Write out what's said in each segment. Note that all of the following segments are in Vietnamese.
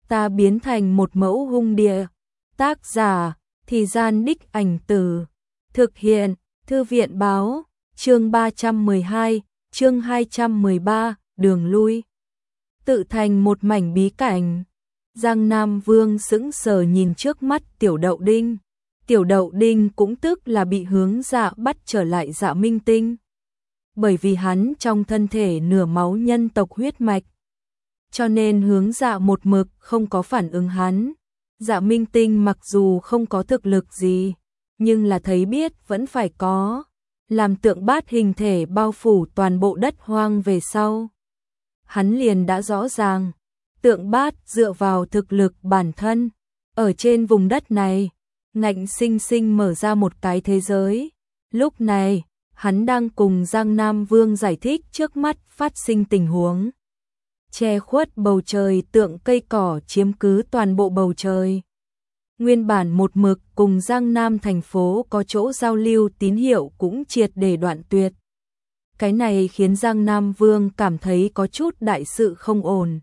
ta biến thành một mẫu hung địa. Tác giả, Thì Gian Đích Ảnh Từ. Thực hiện, Thư viện báo, chương 312, chương 213, đường lui. Tự thành một mảnh bí cảnh. Giang Nam Vương sững sờ nhìn trước mắt Tiểu Đậu Đinh. Tiểu Đậu Đinh cũng tức là bị Hướng Dạ bắt trở lại Dạ Minh Tinh. Bởi vì hắn trong thân thể nửa máu nhân tộc huyết mạch, cho nên Hướng Dạ một mực không có phản ứng hắn. Dạ Minh Tinh mặc dù không có thực lực gì, nhưng là thấy biết vẫn phải có. Làm tượng bát hình thể bao phủ toàn bộ đất hoang về sau, hắn liền đã rõ ràng, tượng bát dựa vào thực lực bản thân, ở trên vùng đất này, ngạnh sinh sinh mở ra một cái thế giới. Lúc này, hắn đang cùng Giang Nam Vương giải thích trước mắt phát sinh tình huống. Che khuất bầu trời tượng cây cỏ chiếm cứ toàn bộ bầu trời. Nguyên bản một mực cùng Giang Nam thành phố có chỗ giao lưu tín hiệu cũng triệt để đoạn tuyệt. Cái này khiến Giang Nam Vương cảm thấy có chút đại sự không ổn.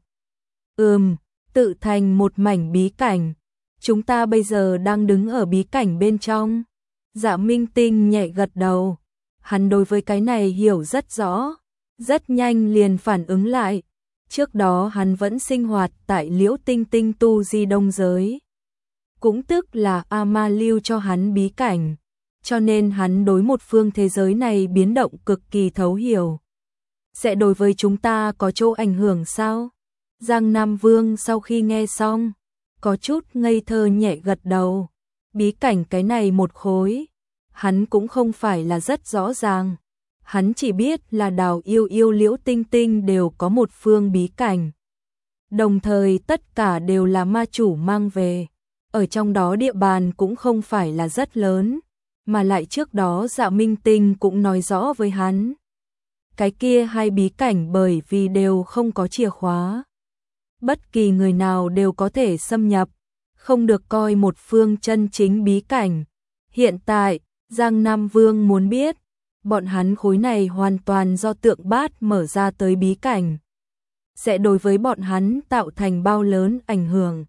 Tự thành một mảnh bí cảnh. Chúng ta bây giờ đang đứng ở bí cảnh bên trong. Dạ Minh Tinh nhẹ gật đầu. Hắn đối với cái này hiểu rất rõ. Rất nhanh liền phản ứng lại. Trước đó hắn vẫn sinh hoạt tại Liễu Tinh Tinh tu di đông giới. Cũng tức là A-ma lưu cho hắn bí cảnh. Cho nên hắn đối một phương thế giới này biến động cực kỳ thấu hiểu. Sẽ đối với chúng ta có chỗ ảnh hưởng sao? Giang Nam Vương sau khi nghe xong, có chút ngây thơ nhẹ gật đầu. Bí cảnh cái này một khối, hắn cũng không phải là rất rõ ràng. Hắn chỉ biết là Đào Yêu Yêu Liễu Tinh Tinh đều có một phương bí cảnh. Đồng thời tất cả đều là ma chủ mang về. Ở trong đó địa bàn cũng không phải là rất lớn. Mà lại trước đó Dạ Minh Tinh cũng nói rõ với hắn. Cái kia hai bí cảnh bởi vì đều không có chìa khóa. Bất kỳ người nào đều có thể xâm nhập. Không được coi một phương chân chính bí cảnh. Hiện tại, Giang Nam Vương muốn biết. Bọn hắn khối này hoàn toàn do tượng bát mở ra tới bí cảnh. Sẽ đối với bọn hắn tạo thành bao lớn ảnh hưởng.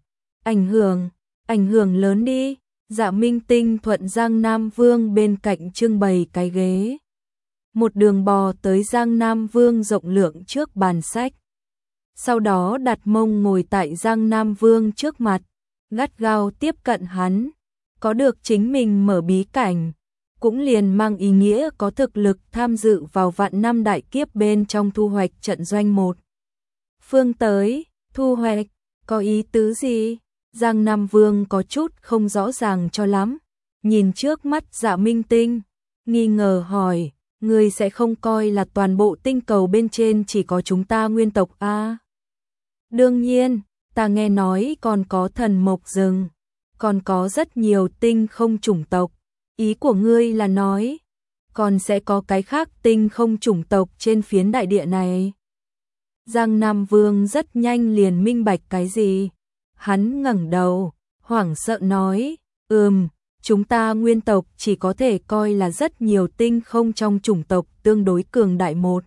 Ảnh hưởng lớn đi. Dạ Minh Tinh thuận Giang Nam Vương bên cạnh trưng bày cái ghế. Một đường bò tới Giang Nam Vương rộng lượng trước bàn sách. Sau đó đặt mông ngồi tại Giang Nam Vương trước mặt. Gắt gao tiếp cận hắn. Có được chính mình mở bí cảnh. Cũng liền mang ý nghĩa có thực lực tham dự vào vạn năm đại kiếp bên trong thu hoạch trận doanh một. Phương tới, thu hoạch, có ý tứ gì? Giang Nam Vương có chút không rõ ràng cho lắm. Nhìn trước mắt Dạ Minh Tinh, nghi ngờ hỏi, ngươi sẽ không coi là toàn bộ tinh cầu bên trên chỉ có chúng ta nguyên tộc a? Đương nhiên, ta nghe nói còn có thần mộc rừng, còn có rất nhiều tinh không chủng tộc. Ý của ngươi là nói, còn sẽ có cái khác tinh không chủng tộc trên phiến đại địa này. Giang Nam Vương rất nhanh liền minh bạch cái gì. Hắn ngẩng đầu, hoảng sợ nói, chúng ta nguyên tộc chỉ có thể coi là rất nhiều tinh không trong chủng tộc tương đối cường đại một.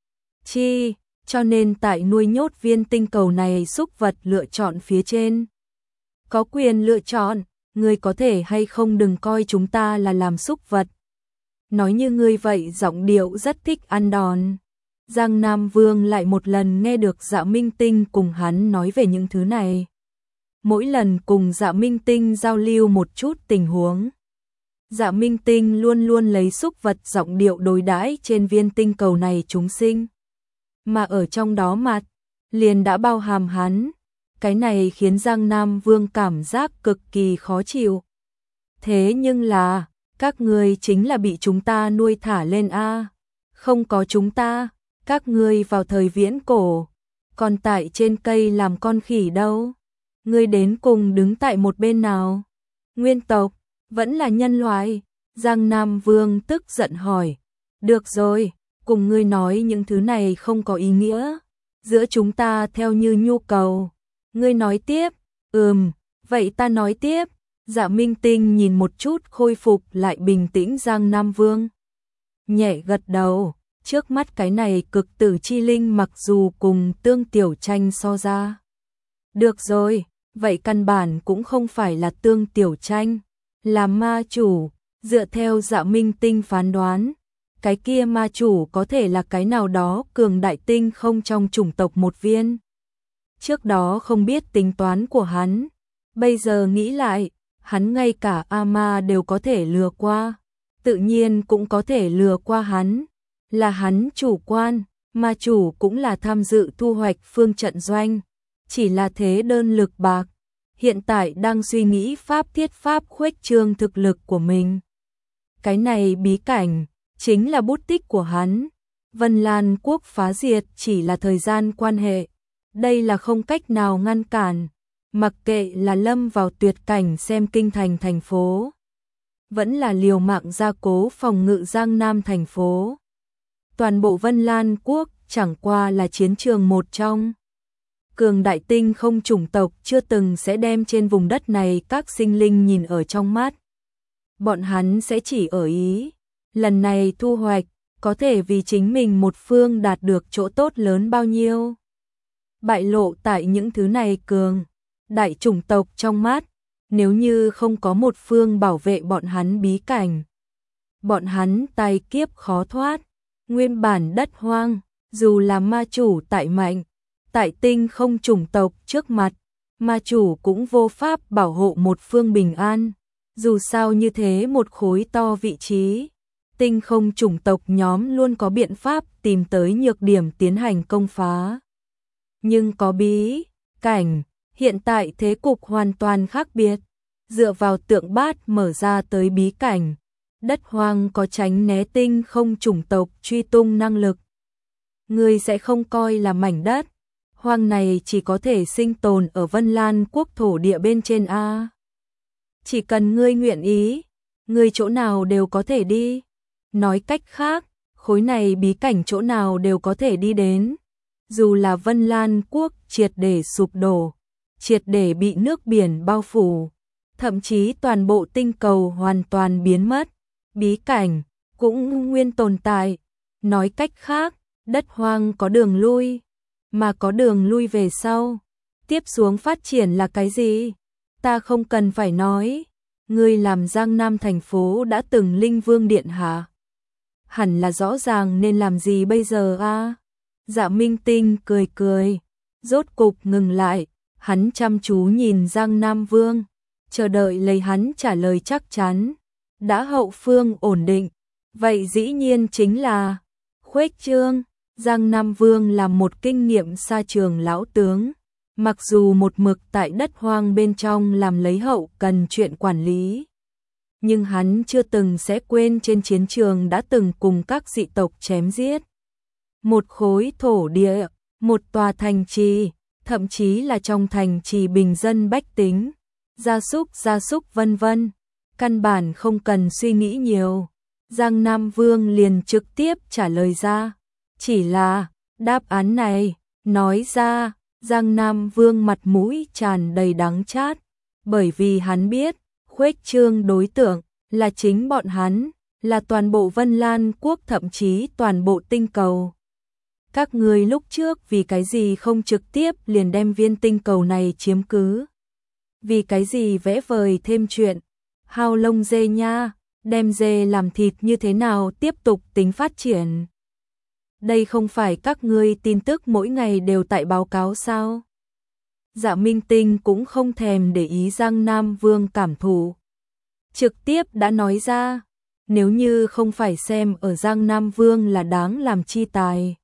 Cho nên tại nuôi nhốt viên tinh cầu này súc vật lựa chọn phía trên. Có quyền lựa chọn. Ngươi có thể hay không đừng coi chúng ta là làm súc vật. Nói như ngươi vậy giọng điệu rất thích ăn đòn. Giang Nam Vương lại một lần nghe được Dạ Minh Tinh cùng hắn nói về những thứ này. Mỗi lần cùng Dạ Minh Tinh giao lưu một chút tình huống. Dạ Minh Tinh luôn luôn lấy súc vật giọng điệu đối đãi trên viên tinh cầu này chúng sinh. Mà ở trong đó mặt, liền đã bao hàm hắn. Cái này khiến Giang Nam Vương cảm giác cực kỳ khó chịu. Thế nhưng là, các ngươi chính là bị chúng ta nuôi thả lên a. Không có chúng ta, các ngươi vào thời viễn cổ, còn tại trên cây làm con khỉ đâu. Ngươi đến cùng đứng tại một bên nào? Nguyên tộc, vẫn là nhân loại? Giang Nam Vương tức giận hỏi. Được rồi, cùng ngươi nói những thứ này không có ý nghĩa. Giữa chúng ta theo như nhu cầu. Ngươi nói tiếp, vậy ta nói tiếp. Dạ Minh Tinh nhìn một chút khôi phục lại bình tĩnh Giang Nam Vương. Nhẹ gật đầu, trước mắt cái này cực tử chi linh mặc dù cùng Tương Tiểu Tranh so ra. Được rồi, vậy căn bản cũng không phải là Tương Tiểu Tranh, là ma chủ, dựa theo Dạ Minh Tinh phán đoán, cái kia ma chủ có thể là cái nào đó cường đại tinh không trong chủng tộc một viên. Trước đó không biết tính toán của hắn, bây giờ nghĩ lại, hắn ngay cả A-ma đều có thể lừa qua, tự nhiên cũng có thể lừa qua hắn, là hắn chủ quan, ma chủ cũng là tham dự thu hoạch phương trận doanh, chỉ là thế đơn lực bạc, hiện tại đang suy nghĩ thiết pháp khuếch trương thực lực của mình. Cái này bí cảnh, chính là bút tích của hắn, Vân Lan quốc phá diệt chỉ là thời gian quan hệ, đây là không cách nào ngăn cản, mặc kệ là lâm vào tuyệt cảnh xem kinh thành thành phố, vẫn là liều mạng gia cố phòng ngự Giang Nam thành phố. Toàn bộ Vân Lan quốc chẳng qua là chiến trường một trong. Cường đại tinh không chủng tộc chưa từng sẽ đem trên vùng đất này các sinh linh nhìn ở trong mắt. Bọn hắn sẽ chỉ ở ý, lần này thu hoạch, có thể vì chính mình một phương đạt được chỗ tốt lớn bao nhiêu. Bại lộ tại những thứ này cường đại chủng tộc trong mắt, nếu như không có một phương bảo vệ bọn hắn bí cảnh, bọn hắn tai kiếp khó thoát. Nguyên bản đất hoang, dù là ma chủ tại mạnh, tại tinh không chủng tộc trước mặt, ma chủ cũng vô pháp bảo hộ một phương bình an. Dù sao như thế một khối to vị trí, tinh không chủng tộc nhóm luôn có biện pháp tìm tới nhược điểm tiến hành công phá. Nhưng có bí cảnh, hiện tại thế cục hoàn toàn khác biệt, dựa vào tượng bát mở ra tới bí cảnh, đất hoang có tránh né tinh không chủng tộc truy tung năng lực. Ngươi sẽ không coi là mảnh đất hoang này chỉ có thể sinh tồn ở Vân Lan quốc thổ địa bên trên a. Chỉ cần ngươi nguyện ý, ngươi chỗ nào đều có thể đi. Nói cách khác, khối này bí cảnh chỗ nào đều có thể đi đến. Dù là Vân Lan quốc triệt để sụp đổ, triệt để bị nước biển bao phủ, thậm chí toàn bộ tinh cầu hoàn toàn biến mất, bí cảnh cũng nguyên tồn tại. Nói cách khác, đất hoang có đường lui, mà có đường lui về sau. Tiếp xuống phát triển là cái gì? Ta không cần phải nói. Ngươi làm Giang Nam thành phố đã từng Linh Vương điện hạ, hẳn là rõ ràng nên làm gì bây giờ a? Dạ Minh Tinh cười cười, rốt cục ngừng lại, hắn chăm chú nhìn Giang Nam Vương, chờ đợi lấy hắn trả lời chắc chắn. Đã hậu phương ổn định, vậy dĩ nhiên chính là khuếch trương. Giang Nam Vương là một kinh nghiệm xa trường lão tướng, mặc dù một mực tại đất hoang bên trong làm lấy hậu cần chuyện quản lý, nhưng hắn chưa từng sẽ quên trên chiến trường đã từng cùng các dị tộc chém giết. Một khối thổ địa, một tòa thành trì, thậm chí là trong thành trì bình dân bách tính, gia súc vân vân, căn bản không cần suy nghĩ nhiều. Giang Nam Vương liền trực tiếp trả lời ra. Chỉ là, đáp án này, nói ra, Giang Nam Vương mặt mũi tràn đầy đắng chát, bởi vì hắn biết, khuếch trương đối tượng là chính bọn hắn, là toàn bộ Vân Lan quốc thậm chí toàn bộ tinh cầu. Các ngươi lúc trước vì cái gì không trực tiếp liền đem viên tinh cầu này chiếm cứ? Vì cái gì vẽ vời thêm chuyện, hao lông dê nha, đem dê làm thịt như thế nào tiếp tục tính phát triển? Đây không phải các ngươi tin tức mỗi ngày đều tại báo cáo sao? Dạ Minh Tinh cũng không thèm để ý Giang Nam Vương cảm thụ, trực tiếp đã nói ra, nếu như không phải xem ở Giang Nam Vương là đáng làm chi tài,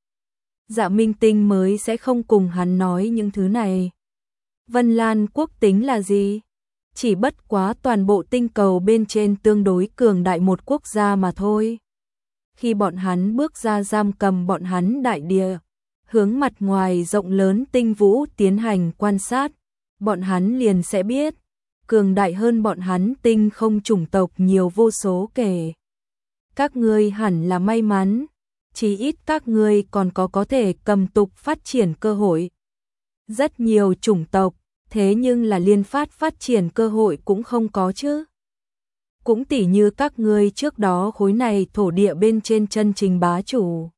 Dạ Minh Tinh mới sẽ không cùng hắn nói những thứ này. Vân Lan quốc tính là gì? Chỉ bất quá toàn bộ tinh cầu bên trên tương đối cường đại một quốc gia mà thôi. Khi bọn hắn bước ra giam cầm bọn hắn đại địa, hướng mặt ngoài rộng lớn tinh vũ tiến hành quan sát, bọn hắn liền sẽ biết, cường đại hơn bọn hắn tinh không chủng tộc nhiều vô số kể. Các ngươi hẳn là may mắn, chí ít các ngươi còn có thể cầm tục phát triển cơ hội. Rất nhiều chủng tộc, thế nhưng là liên phát triển cơ hội cũng không có chứ. Cũng tỉ như các ngươi trước đó khối này thổ địa bên trên chân trình bá chủ.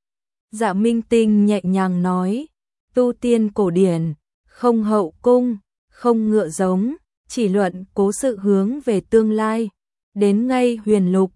Dạ Minh Tinh nhẹ nhàng nói, tu tiên cổ điển, không hậu cung, không ngựa giống, chỉ luận cố sự hướng về tương lai. Đến ngay Huyền Lục,